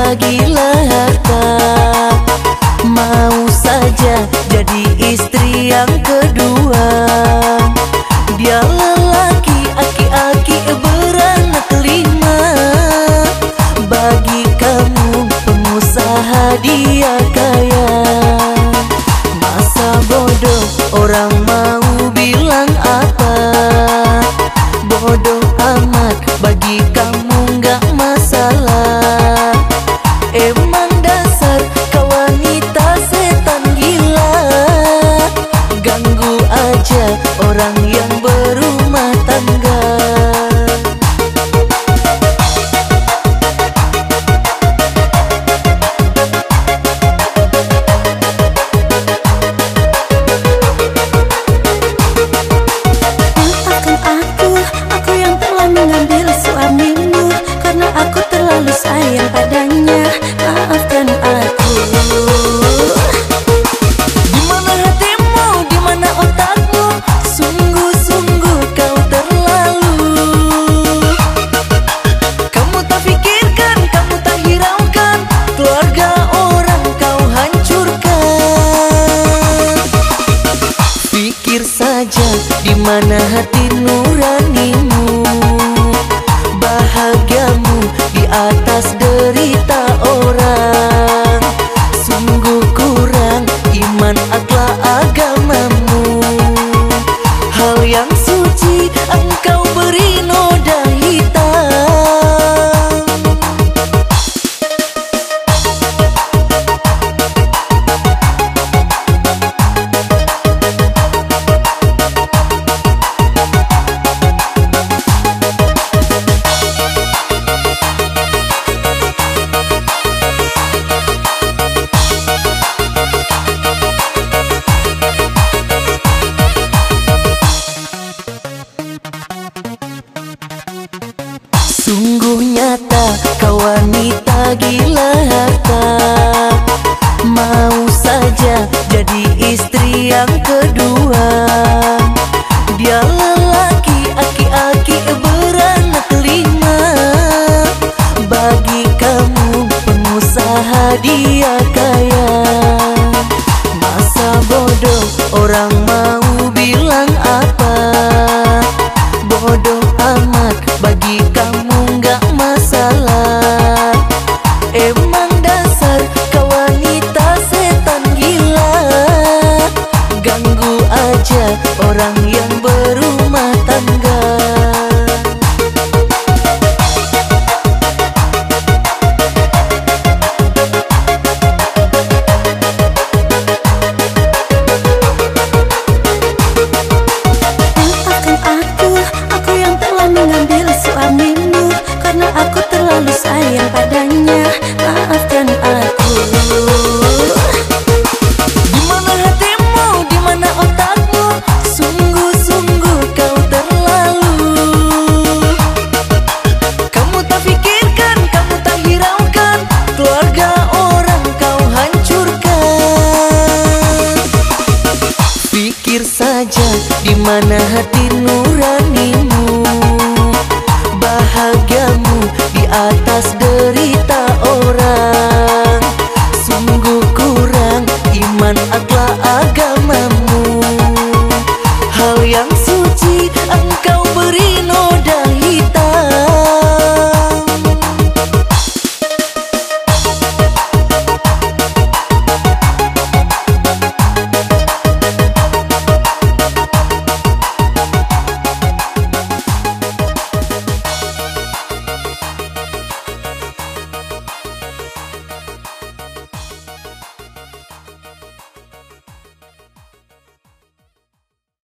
gila harta, mau saja jadi istri yang kedua. Dia lelaki aki-aki beranak 5, bagi kamu pengusaha dia kaya. Masa bodoh orang mau bilang apa, bodoh amat bagi kamu nggak masalah. Emang dasar kau wanita setan gila, ganggu aja orang yang berumah tangga. Maafkan aku yang telah mengambil suamimu, karena aku terlalu sayang padanya. Maafkan aku. Di mana hatimu, di mana otakmu, sungguh-sungguh kau terlalu. Kamu tak pikirkan, kamu tak hiraukan, keluarga orang kau hancurkan. Pikir saja di mana hati nuranimu, bahagiamu di atas derita orang. Sungguh kurang iman akhlak agamamu, hal yang suci engkau beri noda hitam. Sungguh nyata kau wanita gila harta, mau saja jadi istri yang kedua. Dia lelaki aki-aki beranak 5, bagi kamu pengusaha dia kaya. Masa bodoh orang mau bilang apa, bodoh amat bagi kamu nggak masalah. Emang dasar kau wanita setan gila, ganggu aja orang yang berumah tangga. Maafkan aku yang telah mengambil suamimu, karena aku terlalu sayang padanya. Maafkan aku. Di mana hatimu, di mana otakmu, sungguh-sungguh kau terlalu. Kamu tak pikirkan, kamu tak hiraukan, keluarga orang kau hancurkan. Pikir saja di mana hati nuranimu, bahagiamu di atas